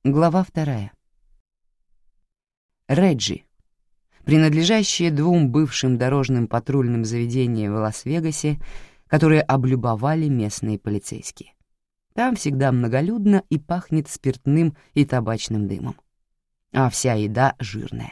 Глава 2. Реджи, принадлежащая двум бывшим дорожным патрульным заведениям в Лас-Вегасе, которые облюбовали местные полицейские. Там всегда многолюдно и пахнет спиртным и табачным дымом. А вся еда жирная.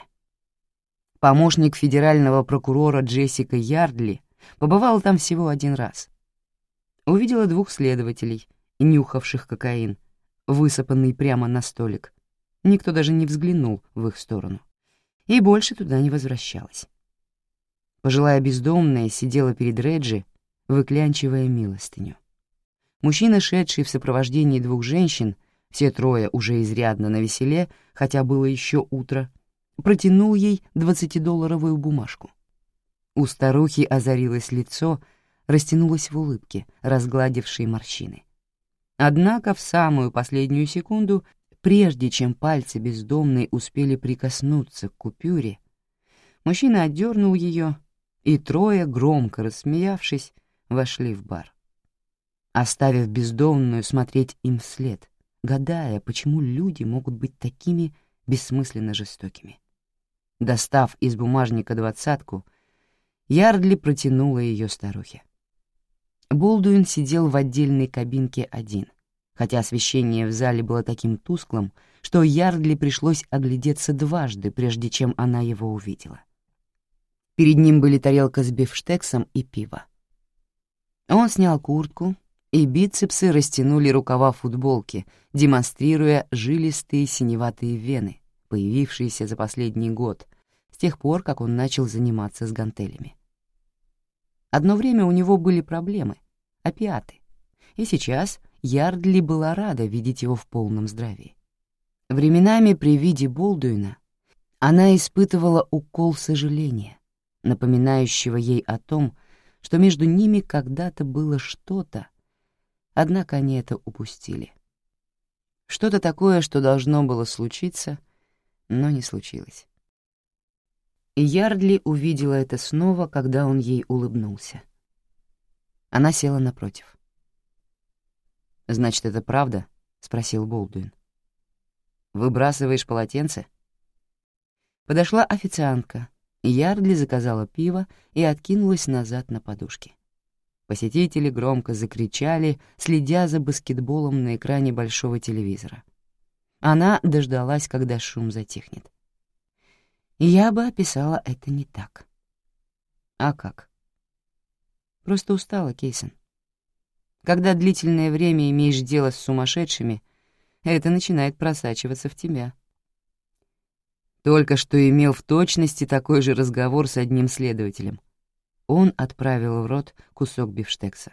Помощник федерального прокурора Джессика Ярдли побывала там всего один раз. Увидела двух следователей, нюхавших кокаин, высыпанный прямо на столик. Никто даже не взглянул в их сторону. И больше туда не возвращалась. Пожилая бездомная сидела перед Реджи, выклянчивая милостыню. Мужчина, шедший в сопровождении двух женщин, все трое уже изрядно навеселе, хотя было еще утро, протянул ей 20-долларовую бумажку. У старухи озарилось лицо, растянулось в улыбке, разгладившей морщины. Однако в самую последнюю секунду, прежде чем пальцы бездомной успели прикоснуться к купюре, мужчина отдернул ее, и трое, громко рассмеявшись, вошли в бар, оставив бездомную смотреть им вслед, гадая, почему люди могут быть такими бессмысленно жестокими. Достав из бумажника 20-ку, Ярдли протянула ее старухе. Болдуин сидел в отдельной кабинке один, хотя освещение в зале было таким тусклым, что Ярдли пришлось оглядеться дважды, прежде чем она его увидела. Перед ним были тарелка с бифштексом и пиво. Он снял куртку, и бицепсы растянули рукава футболки, демонстрируя жилистые синеватые вены, появившиеся за последний год, с тех пор, как он начал заниматься с гантелями. Одно время у него были проблемы — опиаты, и сейчас Ярдли была рада видеть его в полном здравии. Временами при виде Болдуина она испытывала укол сожаления, напоминающего ей о том, что между ними когда-то было что-то, однако они это упустили. Что-то такое, что должно было случиться, но не случилось. И Ярдли увидела это снова, когда он ей улыбнулся. Она села напротив. «Значит, это правда?» — спросил Болдуин. «Выбрасываешь полотенце?» Подошла официантка. Ярдли заказала пиво и откинулась назад на подушке. Посетители громко закричали, следя за баскетболом на экране большого телевизора. Она дождалась, когда шум затихнет. Я бы описала это не так. А как? Просто устала, Кейсон. Когда длительное время имеешь дело с сумасшедшими, это начинает просачиваться в тебя. Только что имел в точности такой же разговор с одним следователем. Он отправил в рот кусок бифштекса.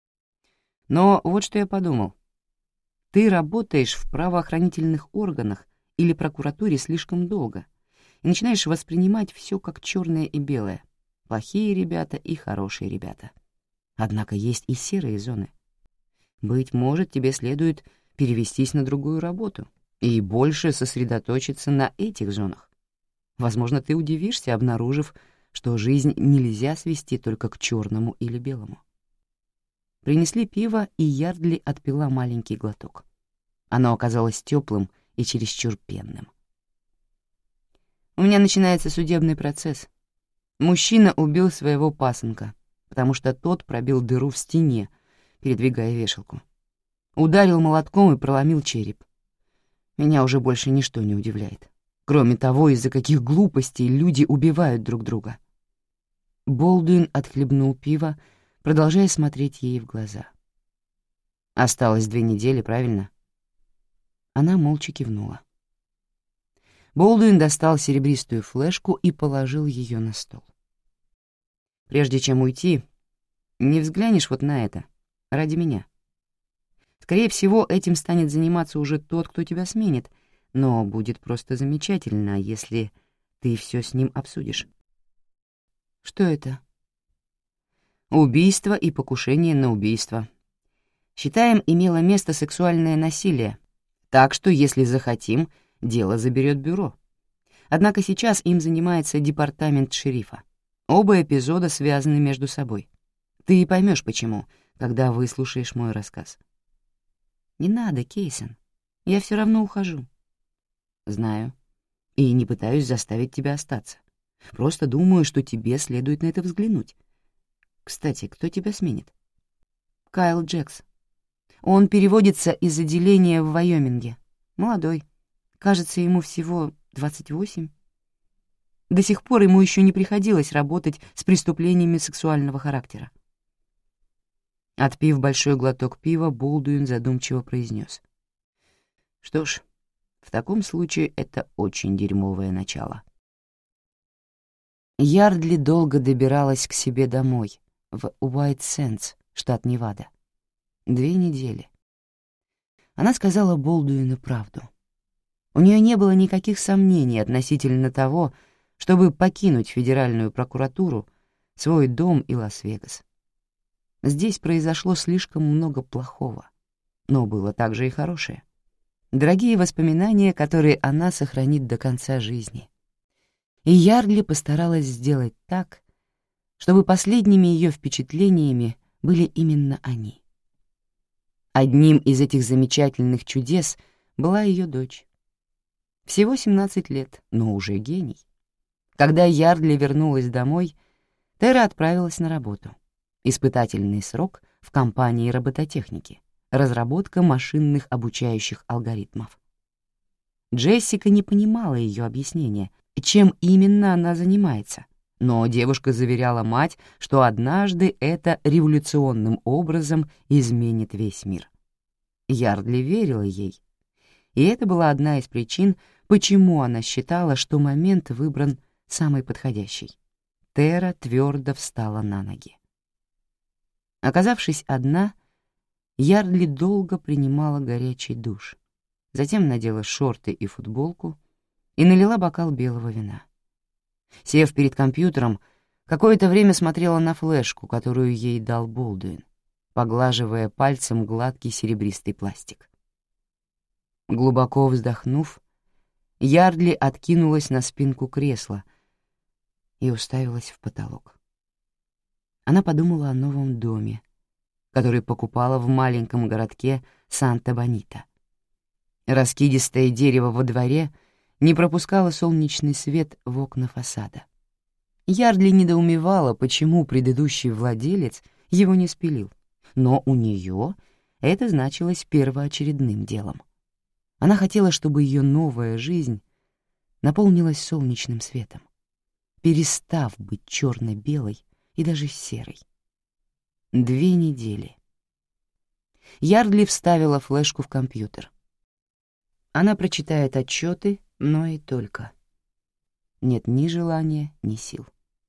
Но вот что я подумал. Ты работаешь в правоохранительных органах или прокуратуре слишком долго и начинаешь воспринимать все как черное и белое, плохие ребята и хорошие ребята. Однако есть и серые зоны. Быть может, тебе следует перевестись на другую работу и больше сосредоточиться на этих зонах. Возможно, ты удивишься, обнаружив, что жизнь нельзя свести только к черному или белому. Принесли пиво, и Ярдли отпила маленький глоток. Оно оказалось теплым и чересчур пенным. У меня начинается судебный процесс. Мужчина убил своего пасынка, потому что тот пробил дыру в стене, передвигая вешалку. Ударил молотком и проломил череп. Меня уже больше ничто не удивляет. Кроме того, из-за каких глупостей люди убивают друг друга. Болдуин отхлебнул пиво, продолжая смотреть ей в глаза. «Осталось 2 недели, правильно?» Она молча кивнула. Болдуин достал серебристую флешку и положил ее на стол. «Прежде чем уйти, не взглянешь вот на это, ради меня. Скорее всего, этим станет заниматься уже тот, кто тебя сменит, но будет просто замечательно, если ты все с ним обсудишь». «Что это?» «Убийство и покушение на убийство. Считаем, имело место сексуальное насилие, так что, если захотим, дело заберет бюро. Однако сейчас им занимается департамент шерифа. Оба эпизода связаны между собой. Ты поймешь, почему, когда выслушаешь мой рассказ». «Не надо, Кейсон. Я все равно ухожу. Знаю. И не пытаюсь заставить тебя остаться. Просто думаю, что тебе следует на это взглянуть. Кстати, кто тебя сменит? Кайл Джекс. Он переводится из отделения в Вайоминге. Молодой. Кажется, ему всего 28. До сих пор ему еще не приходилось работать с преступлениями сексуального характера. Отпив большой глоток пива, Болдуин задумчиво произнес: «Что ж, в таком случае это очень дерьмовое начало». Ярдли долго добиралась к себе домой, в Уайт-Сэндс, штат Невада. 2 недели. Она сказала Болдуину правду. У нее не было никаких сомнений относительно того, чтобы покинуть Федеральную прокуратуру, свой дом и Лас-Вегас. Здесь произошло слишком много плохого, но было также и хорошее. Дорогие воспоминания, которые она сохранит до конца жизни. И Ярдли постаралась сделать так, чтобы последними ее впечатлениями были именно они. Одним из этих замечательных чудес была ее дочь. Всего 17 лет, но уже гений. Когда Ярдли вернулась домой, Тера отправилась на работу. Испытательный срок в компании робототехники, разработка машинных обучающих алгоритмов. Джессика не понимала ее объяснения, чем именно она занимается, но девушка заверяла мать, что однажды это революционным образом изменит весь мир. Ярдли верила ей, и это была одна из причин, почему она считала, что момент выбран самый подходящий. Тера твердо встала на ноги. Оказавшись одна, Ярдли долго принимала горячий душ, затем надела шорты и футболку и налила бокал белого вина. Сев перед компьютером, какое-то время смотрела на флешку, которую ей дал Болдуин, поглаживая пальцем гладкий серебристый пластик. Глубоко вздохнув, Ярдли откинулась на спинку кресла и уставилась в потолок. Она подумала о новом доме, который покупала в маленьком городке Санта-Бонита. Раскидистое дерево во дворе не пропускало солнечный свет в окна фасада. Ярдли недоумевала, почему предыдущий владелец его не спилил, но у нее это значилось первоочередным делом. Она хотела, чтобы ее новая жизнь наполнилась солнечным светом, перестав быть черно-белой и даже серой. 2 недели. Ярдли вставила флешку в компьютер. Она прочитает отчеты, но и только. Нет ни желания, ни сил.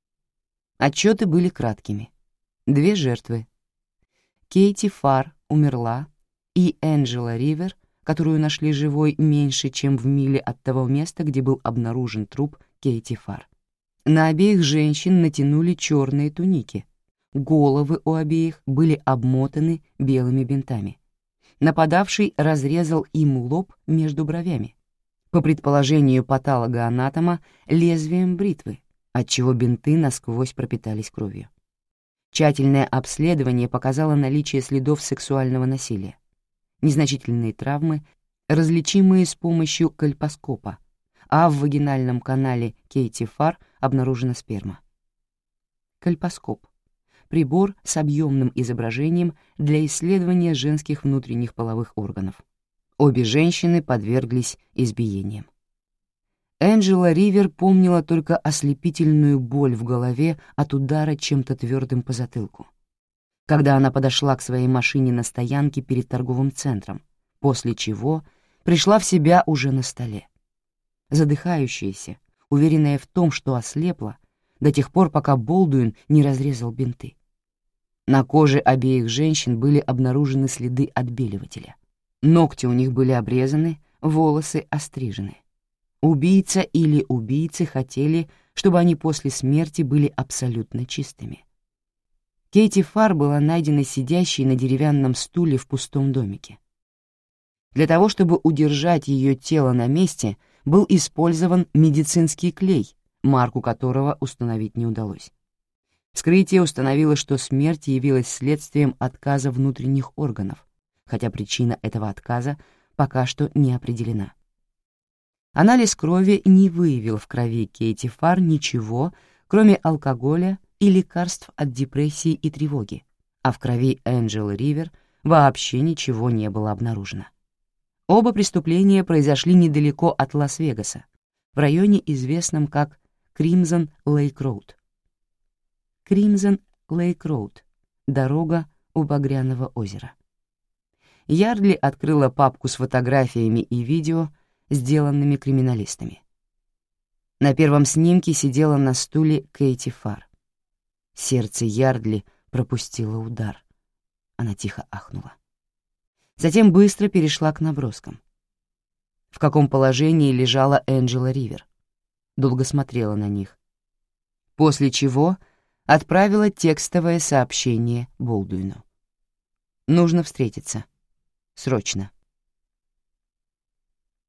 Отчеты были краткими. 2 жертвы. Кейти Фар умерла, и Энджела Ривер, которую нашли живой меньше, чем в миле от того места, где был обнаружен труп Кейти Фар. На обеих женщин натянули черные туники. Головы у обеих были обмотаны белыми бинтами. Нападавший разрезал им лоб между бровями. По предположению патолога-анатома, лезвием бритвы, отчего бинты насквозь пропитались кровью. Тщательное обследование показало наличие следов сексуального насилия. Незначительные травмы, различимые с помощью кольпоскопа, а в вагинальном канале Кейти Фар обнаружена сперма. Кольпоскоп — прибор с объемным изображением для исследования женских внутренних половых органов. Обе женщины подверглись избиениям. Энджела Ривер помнила только ослепительную боль в голове от удара чем-то твердым по затылку, когда она подошла к своей машине на стоянке перед торговым центром, после чего пришла в себя уже на столе. Задыхающаяся, уверенная в том, что ослепла, до тех пор, пока Болдуин не разрезал бинты. На коже обеих женщин были обнаружены следы отбеливателя. Ногти у них были обрезаны, волосы острижены. Убийца или убийцы хотели, чтобы они после смерти были абсолютно чистыми. Кейти Фар была найдена сидящей на деревянном стуле в пустом домике. Для того, чтобы удержать ее тело на месте, был использован медицинский клей, марку которого установить не удалось. Вскрытие установило, что смерть явилась следствием отказа внутренних органов, хотя причина этого отказа пока что не определена. Анализ крови не выявил в крови Кейти Фарр ничего, кроме алкоголя и лекарств от депрессии и тревоги, а в крови Энджелы Ривер вообще ничего не было обнаружено. Оба преступления произошли недалеко от Лас-Вегаса, в районе, известном как Кримзон Лейк Роуд. Кримзон Лейк Роуд — дорога у Багряного озера. Ярдли открыла папку с фотографиями и видео, сделанными криминалистами. На первом снимке сидела на стуле Кейти Фарр. Сердце Ярдли пропустило удар. Она тихо ахнула. Затем быстро перешла к наброскам. В каком положении лежала Энджела Ривер. Долго смотрела на них. После чего отправила текстовое сообщение Болдуину. «Нужно встретиться. Срочно».